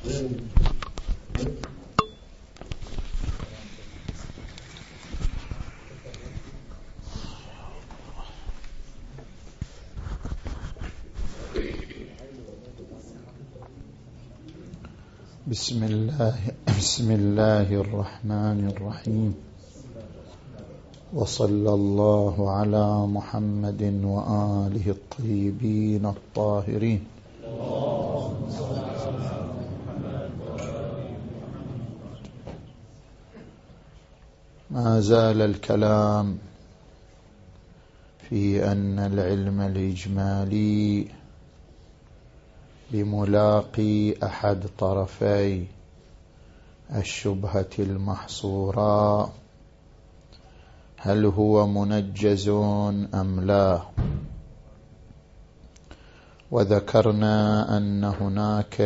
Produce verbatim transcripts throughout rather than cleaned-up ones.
بسم الله بسم الله الرحمن الرحيم، وصلى الله على محمد وآله الطيبين الطاهرين. ما زال الكلام في أن العلم الإجمالي بملاقي أحد طرفي الشبهة المحصورة، هل هو منجز أم لا؟ وذكرنا أن هناك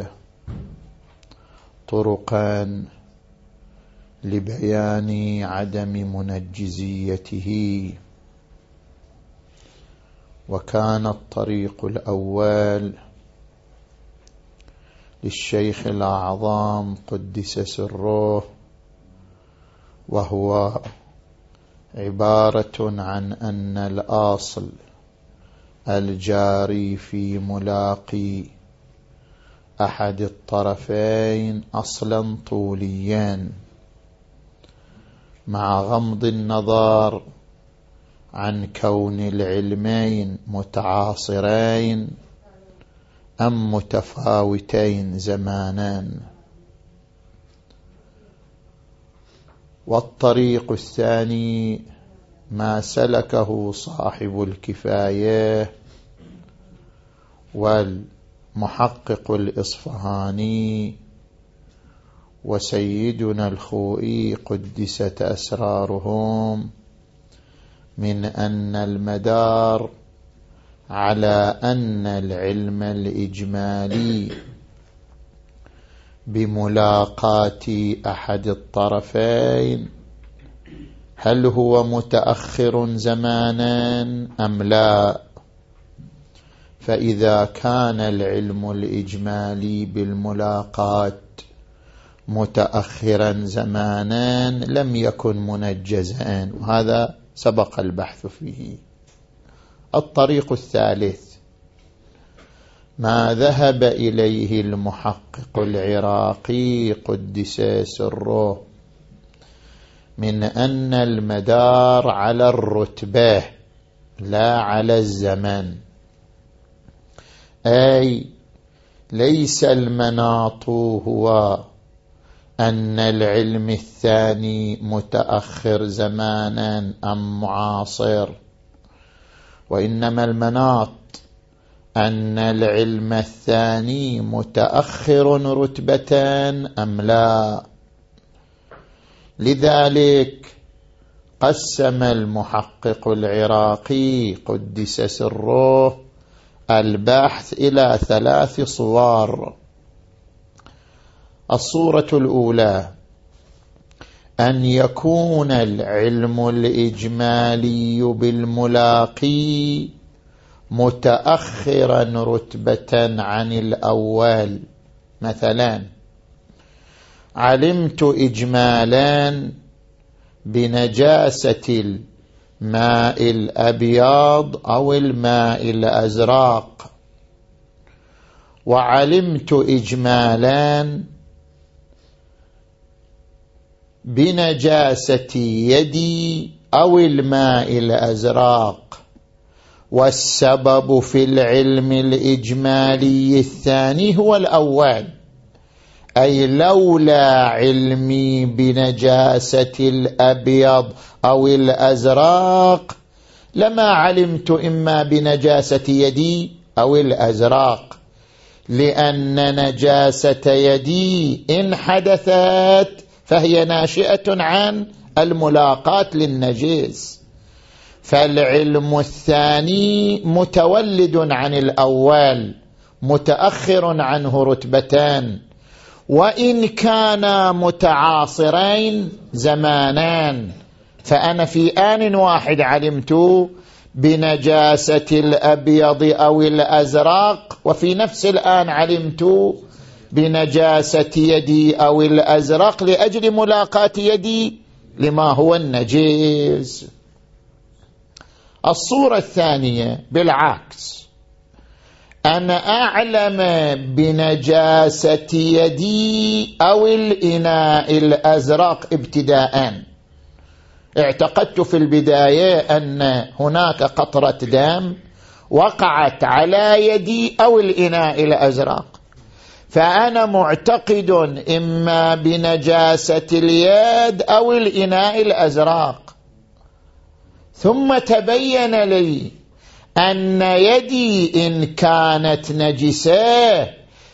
طرقا لبيان عدم منجزيته، وكان الطريق الأول للشيخ الأعظم قدس سره، وهو عبارة عن أن الأصل الجاري في ملاقي أحد الطرفين أصلا طوليا، مع غمض النظر عن كون العلمين متعاصرين أم متفاوتين زمانا. والطريق الثاني ما سلكه صاحب الكفاية والمحقق الإصفهاني وسيدنا الخوئي قدست أسرارهم، من أن المدار على أن العلم الإجمالي بملاقاة أحد الطرفين هل هو متأخر زمانا أم لا؟ فإذا كان العلم الإجمالي بالملاقاة متأخرا زمانا لم يكن منجزا، وهذا سبق البحث فيه. الطريق الثالث ما ذهب إليه المحقق العراقي قدس سره، من أن المدار على الرتبة لا على الزمن، أي ليس المناط هو أن العلم الثاني متأخر زمانا أم معاصر، وإنما المناط أن العلم الثاني متأخر رتبة أم لا. لذلك قسم المحقق العراقي قدس سره البحث إلى ثلاث صور. الصورة الأولى أن يكون العلم الإجمالي بالملاقي متأخرا رتبة عن الأول. مثلا علمت إجمالا بنجاسة الماء الأبيض أو الماء الأزرق، وعلمت إجمالا بنجاسة يدي أو الماء الأزرق، والسبب في العلم الإجمالي الثاني هو الأول، أي لولا علمي بنجاسة الأبيض أو الأزرق لما علمت إما بنجاسة يدي أو الأزرق، لأن نجاسة يدي إن حدثت فهي ناشئة عن الملاقاة للنجس، فالعلم الثاني متولد عن الأول متأخر عنه رتبتان، وإن كانا متعاصرين زمانان، فأنا في آن واحد علمت بنجاسة الأبيض أو الأزرق، وفي نفس الآن علمت بنجاسة يدي أو الأزرق لأجل ملاقاة يدي لما هو النجيس. الصورة الثانية بالعكس، أنا أعلم بنجاسة يدي أو الإناء الأزرق ابتداءً، اعتقدت في البداية أن هناك قطرة دم وقعت على يدي أو الإناء الأزرق، فأنا معتقد إما بنجاسة اليد أو الإناء الأزرق، ثم تبين لي أن يدي إن كانت نجسة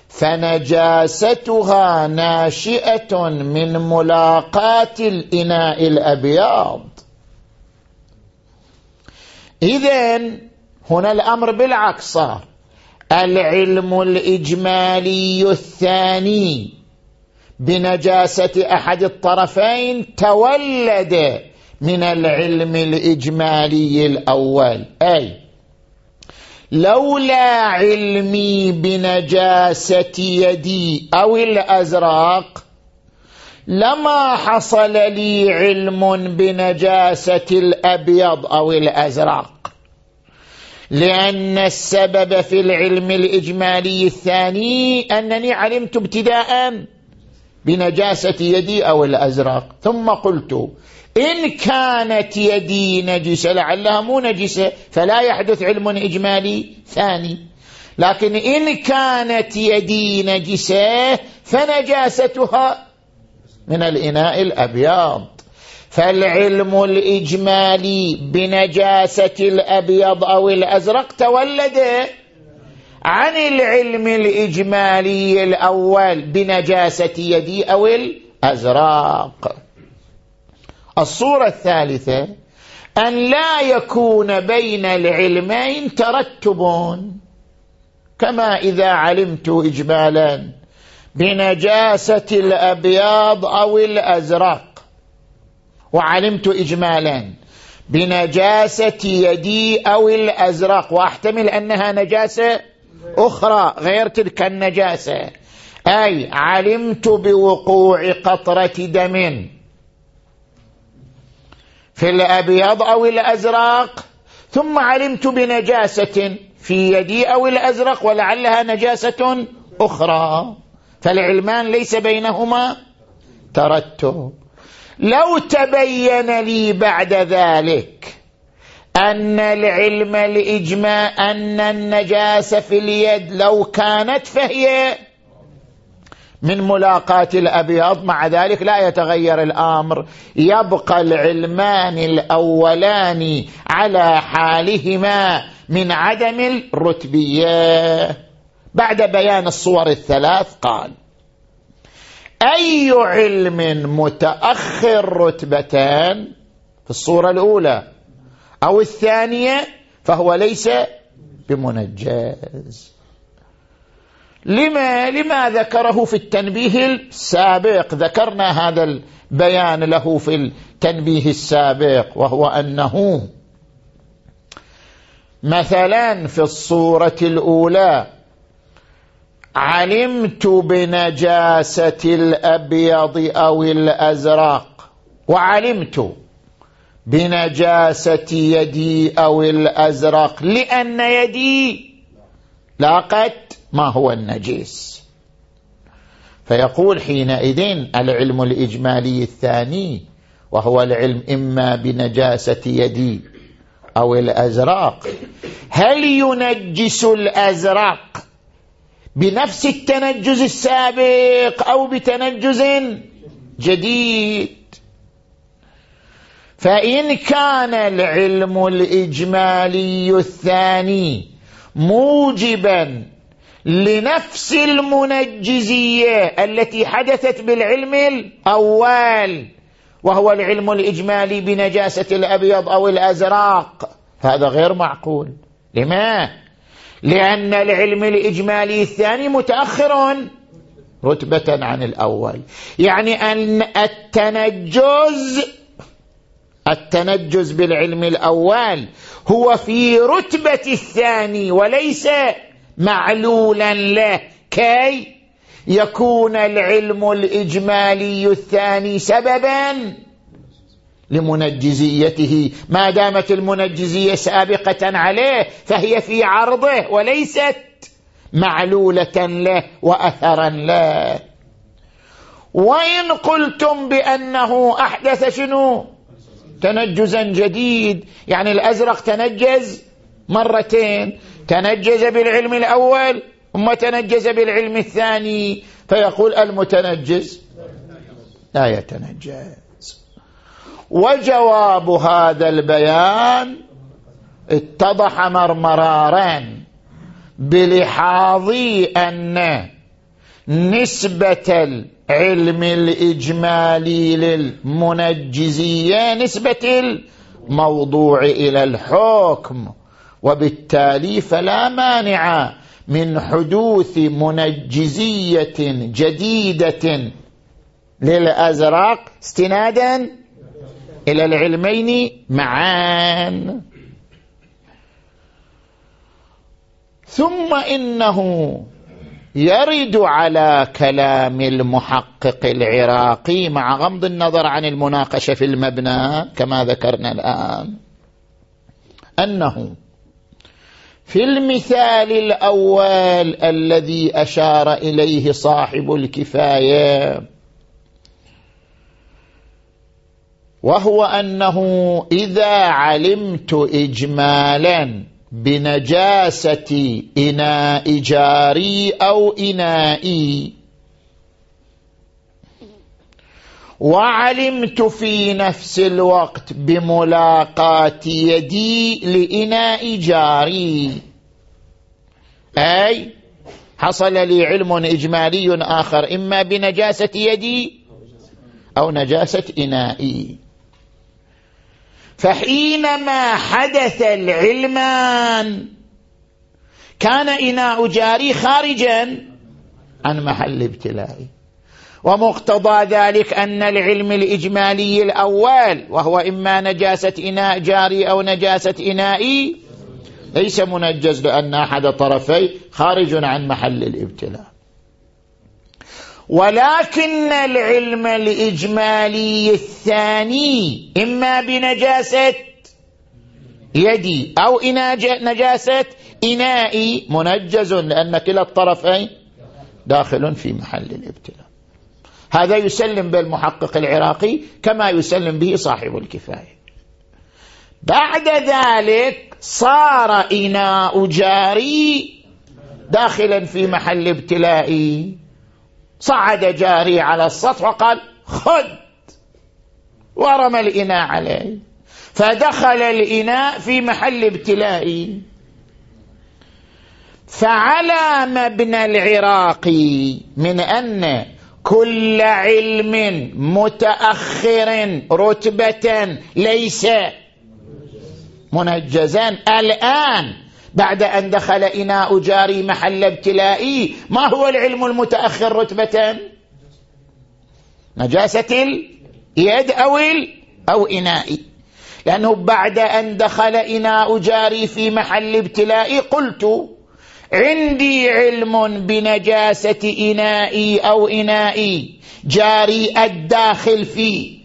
فنجاستها ناشئة من ملاقاة الإناء الأبيض. إذن هنا الأمر بالعكس صار، العلم الإجمالي الثاني بنجاسة أحد الطرفين تولد من العلم الإجمالي الأول، أي لولا علمي بنجاسة يدي أو الأزرق لما حصل لي علم بنجاسة الأبيض أو الأزرق، لأن السبب في العلم الإجمالي الثاني أنني علمت ابتداء بنجاسة يدي أو الأزرق، ثم قلت إن كانت يدي نجسة لعلها مو نجسة فلا يحدث علم إجمالي ثاني، لكن إن كانت يدي نجسة فنجاستها من الإناء الأبيض، فالعلم الإجمالي بنجاسة الأبيض أو الأزرق تولد عن العلم الإجمالي الأول بنجاسة يدي أو الأزرق. الصورة الثالثة أن لا يكون بين العلمين ترتب، كما إذا علمت إجمالا بنجاسة الأبيض أو الأزرق وعلمت إجمالا بنجاسة يدي أو الأزرق واحتمل أنها نجاسة أخرى غير تلك النجاسة، أي علمت بوقوع قطرة دم في الأبيض أو الأزرق ثم علمت بنجاسة في يدي أو الأزرق ولعلها نجاسة أخرى، فالعلمان ليس بينهما ترتب. لو تبين لي بعد ذلك أن العلم الإجماع أن النجاسة في اليد لو كانت فهي من ملاقاة الأبيض، مع ذلك لا يتغير الأمر، يبقى العلمان الأولان على حالهما من عدم الرتبية. بعد بيان الصور الثلاث قال: أي علم متأخر رتبتان في الصورة الأولى أو الثانية فهو ليس بمنجز. لما لما ذكره في التنبيه السابق؟ ذكرنا هذا البيان له في التنبيه السابق، وهو أنه مثلا في الصورة الأولى علمت بنجاسة الأبيض أو الأزرق وعلمت بنجاسة يدي أو الأزرق لأن يدي لاقت ما هو النجيس، فيقول حينئذ العلم الإجمالي الثاني وهو العلم إما بنجاسة يدي أو الأزرق، هل ينجس الأزرق بنفس التنجز السابق أو بتنجز جديد؟ فإن كان العلم الإجمالي الثاني موجبا لنفس المنجزية التي حدثت بالعلم الأول وهو العلم الإجمالي بنجاسة الأبيض أو الأزرق، هذا غير معقول. لما؟ لأن العلم الإجمالي الثاني متأخر رتبة عن الأول، يعني أن التنجز التنجز بالعلم الأول هو في رتبة الثاني وليس معلولا له، كي يكون العلم الإجمالي الثاني سببا لمنجزيته، ما دامت المنجزية سابقة عليه فهي في عرضه وليست معلولة له وأثرا له. وإن قلتم بأنه أحدث شنو؟ تنجزا جديد، يعني الأزرق تنجز مرتين، تنجز بالعلم الأول ثم تنجز بالعلم الثاني، فيقول المتنجز لا يتنجز. وجواب هذا البيان اتضح مرمرارا بلحاظ أن نسبة العلم الإجمالي للمنجزية نسبة الموضوع إلى الحكم، وبالتالي فلا مانع من حدوث منجزية جديدة للأزرق استنادا إلى العلمين معا. ثم إنه يرد على كلام المحقق العراقي مع غض النظر عن المناقشة في المبنى كما ذكرنا الآن، أنه في المثال الأول الذي أشار إليه صاحب الكفاية، وهو أنه إذا علمت إجمالا بنجاسة إناء جاري أو إنائي، وعلمت في نفس الوقت بملاقاة يدي لإناء جاري، أي حصل لي علم إجمالي آخر إما بنجاسة يدي أو نجاسة إنائي، فحينما حدث العلمان كان إناء جاري خارجا عن محل ابتلائي، ومقتضى ذلك أن العلم الإجمالي الأول وهو إما نجاسة إناء جاري أو نجاسة إنائي ليس منجز، لأن أحد طرفي خارج عن محل الابتلاء. ولكن العلم الإجمالي الثاني إما بنجاسة يدي أو نجاسة إنائي منجز، لأن كلا الطرفين داخل في محل الابتلاء. هذا يسلم بالمحقق العراقي كما يسلم به صاحب الكفاية. بعد ذلك صار إناء جاري داخلا في محل ابتلائي، صعد جاري على السطح وقال خذ، ورمى الإناء عليه، فدخل الإناء في محل ابتلائي. فعلى مبنى العراقي من أن كل علم متأخر رتبة ليس منجزا الآن بعد أن دخل إناء جاري محل ابتلائي، ما هو العلم المتأخر رتبة؟ نجاسة اليد أو أو إنائي، لأنه بعد أن دخل إناء جاري في محل ابتلائي قلت عندي علم بنجاسة إنائي أو إنائي جاري الداخل في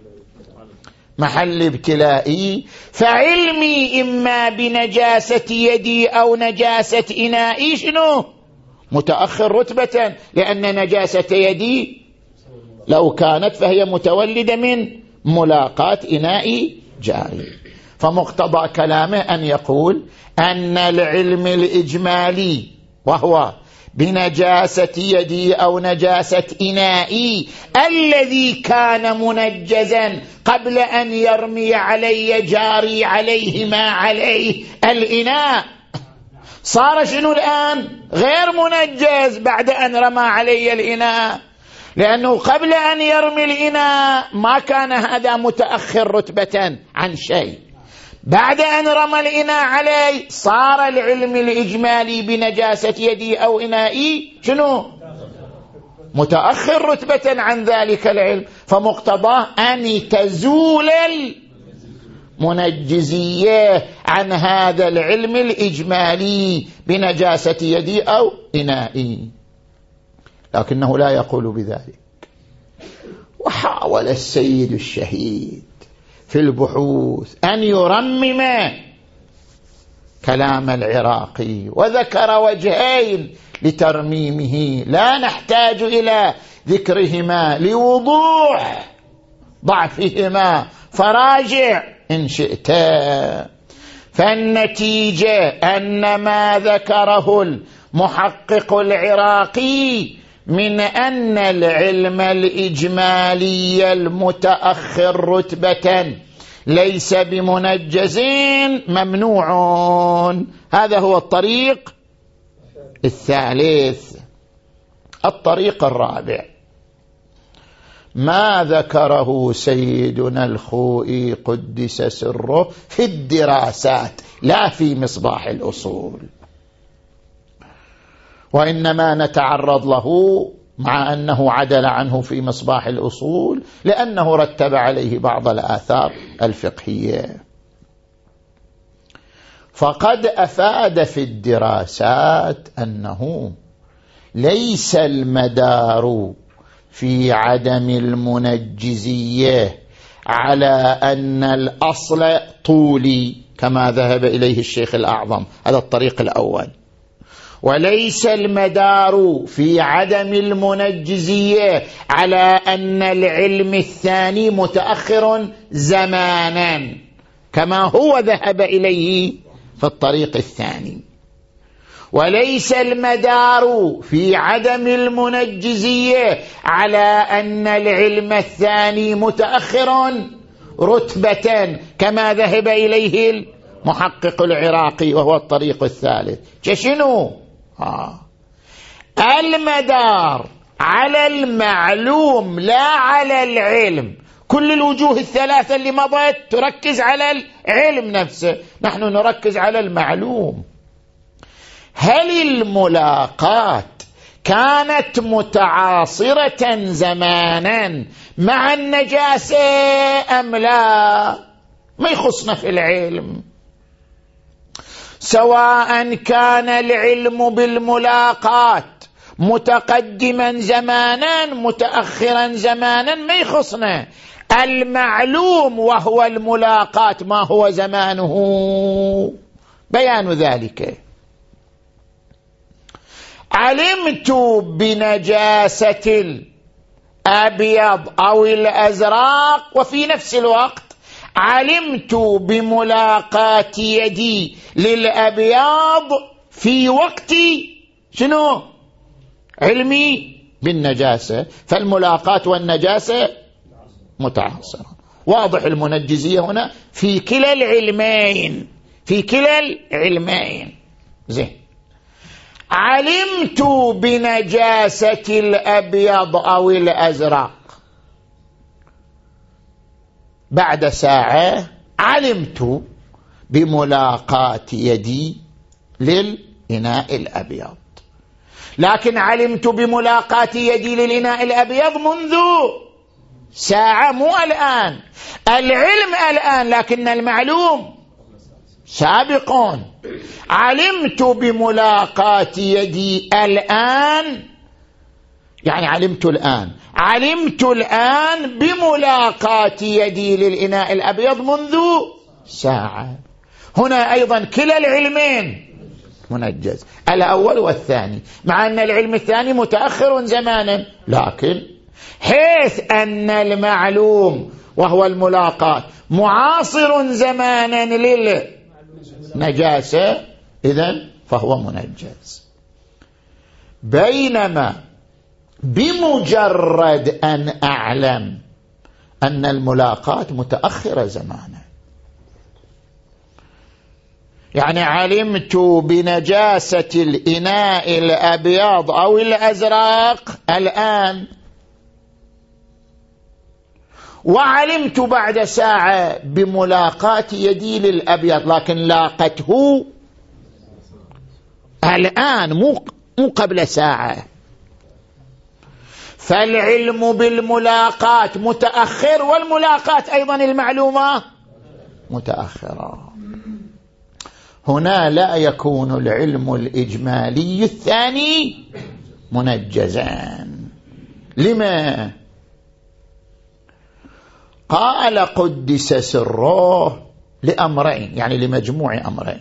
محل ابتلائي، فعلمي إما بنجاسة يدي أو نجاسة إنائي شنو؟ متأخر رتبة، لأن نجاسة يدي لو كانت فهي متولدة من ملاقاة إناء جاري. فمقتضى كلامه أن يقول أن العلم الإجمالي وهو بنجاسة يدي أو نجاسة إنائي الذي كان منجزا قبل أن يرمي علي جاري عليه ما عليه الإناء، صار شنو الآن؟ غير منجز بعد أن رمى علي الإناء، لأنه قبل أن يرمي الإناء ما كان هذا متأخر رتبة عن شيء، بعد أن رمى الإناء عليه صار العلم الإجمالي بنجاسة يدي أو إنائي شنو؟ متأخر رتبة عن ذلك العلم، فمقتضاه أن تزول المنجزية عن هذا العلم الإجمالي بنجاسة يدي أو إنائي. لكنه لا يقول بذلك. وحاول السيد الشهيد في البحوث أن يرمم كلام العراقي، وذكر وجهين لترميمه لا نحتاج إلى ذكرهما لوضوح ضعفهما، فراجع إن شئت. فالنتيجة أن ما ذكره المحقق العراقي من أن العلم الإجمالي المتأخر رتبة ليس بمنجز ممنوع. هذا هو الطريق الثالث. الطريق الرابع ما ذكره سيدنا الخوئي قدس سره في الدراسات لا في مصباح الأصول، وإنما نتعرض له مع أنه عدل عنه في مصباح الأصول لأنه رتب عليه بعض الآثار الفقهية. فقد أفاد في الدراسات أنه ليس المدار في عدم المنجزية على أن الأصل طولي كما ذهب إليه الشيخ الأعظم، هذا الطريق الأول. وليس المدار في عدم المنجزية على أن العلم الثاني متأخر زمانا كما هو ذهب إليه في الطريق الثاني. وليس المدار في عدم المنجزية على أن العلم الثاني متأخر رتبة كما ذهب إليه المحقق العراقي وهو الطريق الثالث. شنو؟ آه. المدار على المعلوم لا على العلم. كل الوجوه الثلاثة اللي مضت تركز على العلم نفسه، نحن نركز على المعلوم. هل الملاقات كانت متعاصرة زمانا مع النجاسة أم لا؟ ما يخصنا في العلم. سواء كان العلم بالملاقات متقدما زمانا متأخرا زمانا ما يخصنا. المعلوم وهو الملاقات ما هو زمانه، بيان ذلك. علمت بنجاسة الأبيض أو الأزرق، وفي نفس الوقت علمت بملاقات يدي للأبيض في وقت شنو؟ علمي بالنجاسة. فالملاقات والنجاسة متعاصرة. واضح المنجزية هنا في كلا العلمين، في كلا العلمين. زين. علمت بنجاسة الأبيض أو الأزرق، بعد ساعة علمت بملاقات يدي للإناء الأبيض، لكن علمت بملاقات يدي للإناء الأبيض منذ ساعة، مو الآن. العلم الآن لكن المعلوم سابقون. علمت بملاقات يدي الآن، يعني علمت الآن علمت الآن بملاقات يدي للإناء الأبيض منذ ساعة. هنا أيضا كلا العلمين منجز، الأول والثاني، مع أن العلم الثاني متأخر زمانا، لكن حيث أن المعلوم وهو الملاقات معاصر زمانا للنجاسة إذن فهو منجز. بينما بمجرد أن أعلم أن الملاقات متأخرة زمانا، يعني علمت بنجاسة الإناء الأبيض أو الأزرق الآن، وعلمت بعد ساعة بملاقات يدي للأبيض، لكن لاقته الآن مو مو قبل ساعة. فالعلم بالملاقات متأخر، والملاقات أيضا المعلومة متأخرة. هنا لا يكون العلم الإجمالي الثاني منجزان. لما؟ قال قدس سره لأمرين، يعني لمجموع أمرين.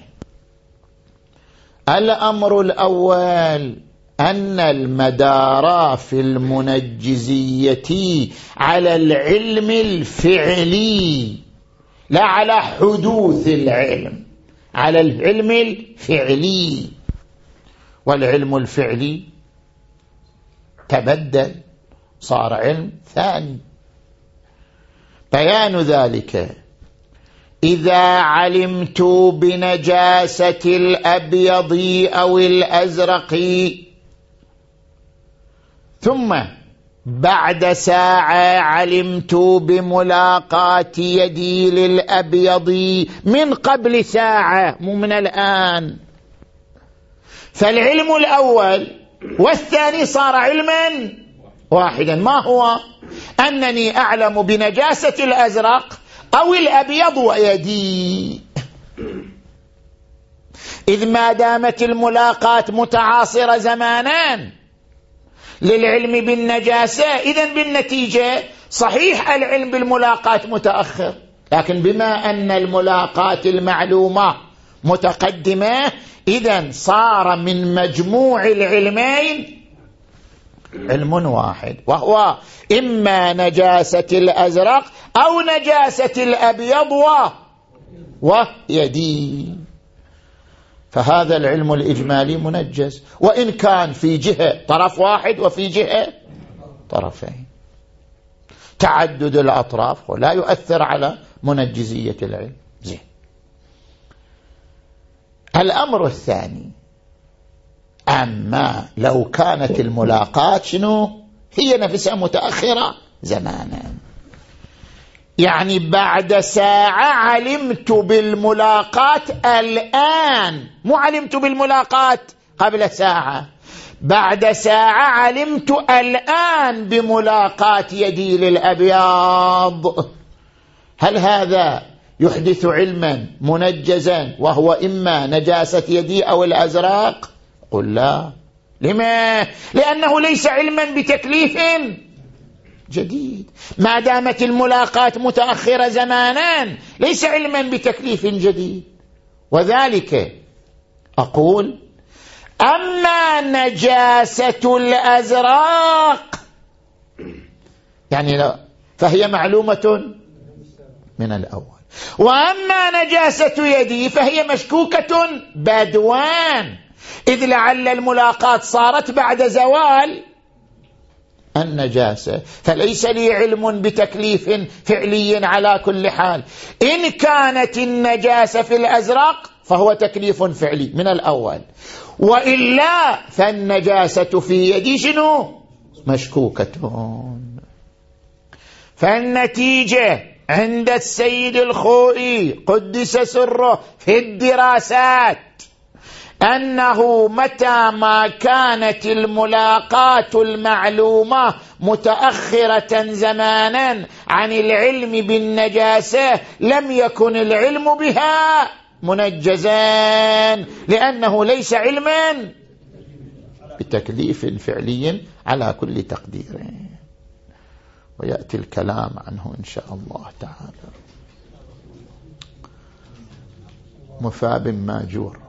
الأمر الأول أن المدار في المنجزية على العلم الفعلي لا على حدوث العلم، على العلم الفعلي، والعلم الفعلي تبدل صار علم ثاني. بيان ذلك: إذا علمت بنجاسة الأبيض أو الأزرق ثم بعد ساعة علمت بملاقاة يدي للأبيض من قبل ساعة مو من الآن، فالعلم الأول والثاني صار علما واحدا. ما هو؟ أنني أعلم بنجاسة الأزرق أو الأبيض ويدي، إذ ما دامت الملاقاة متعاصرة زمانان للعلم بالنجاسة، إذن بالنتيجة صحيح العلم بالملاقاة متأخر، لكن بما أن الملاقاة المعلومة متقدمة إذن صار من مجموع العلمين علم واحد، وهو إما نجاسة الأزرق أو نجاسة الأبيض ويدي. فهذا العلم الإجمالي منجز، وإن كان في جهة طرف واحد وفي جهة طرفين. تعدد الأطراف لا يؤثر على منجزية العلم. زين. الأمر الثاني: أما لو كانت الملاقاة شنو؟ هي نفسها متأخرة زمانا، يعني بعد ساعة علمت بالملاقاة الآن، مو علمت بالملاقاة قبل ساعة، بعد ساعة علمت الآن بملاقاة يدي للأبيض. هل هذا يحدث علما منجزا وهو إما نجاسة يدي أو الأزرق؟ قل لا. لما؟ لأنه ليس علما بتكليف جديد، ما دامت الملاقاة متأخرة زمانا ليس علما بتكليف جديد. وذلك أقول: أما نجاسة الأزرق يعني لا فهي معلومة من الأول، وأما نجاسة يدي فهي مشكوكة بدوان، إذ لعل الملاقاة صارت بعد زوال النجاسة، فليس لي علم بتكليف فعلي على كل حال. إن كانت النجاسة في الأزرق فهو تكليف فعلي من الأول، وإلا فالنجاسة في يدي شنو؟ مشكوكة. فالنتيجة عند السيد الخوئي قدس سره في الدراسات أنه متى ما كانت الملاقاة المعلومة متأخرة زمانا عن العلم بالنجاسة لم يكن العلم بها منجزان، لأنه ليس علما بتكليف فعلي على كل تقدير، ويأتي الكلام عنه إن شاء الله تعالى. مفاب ماجور.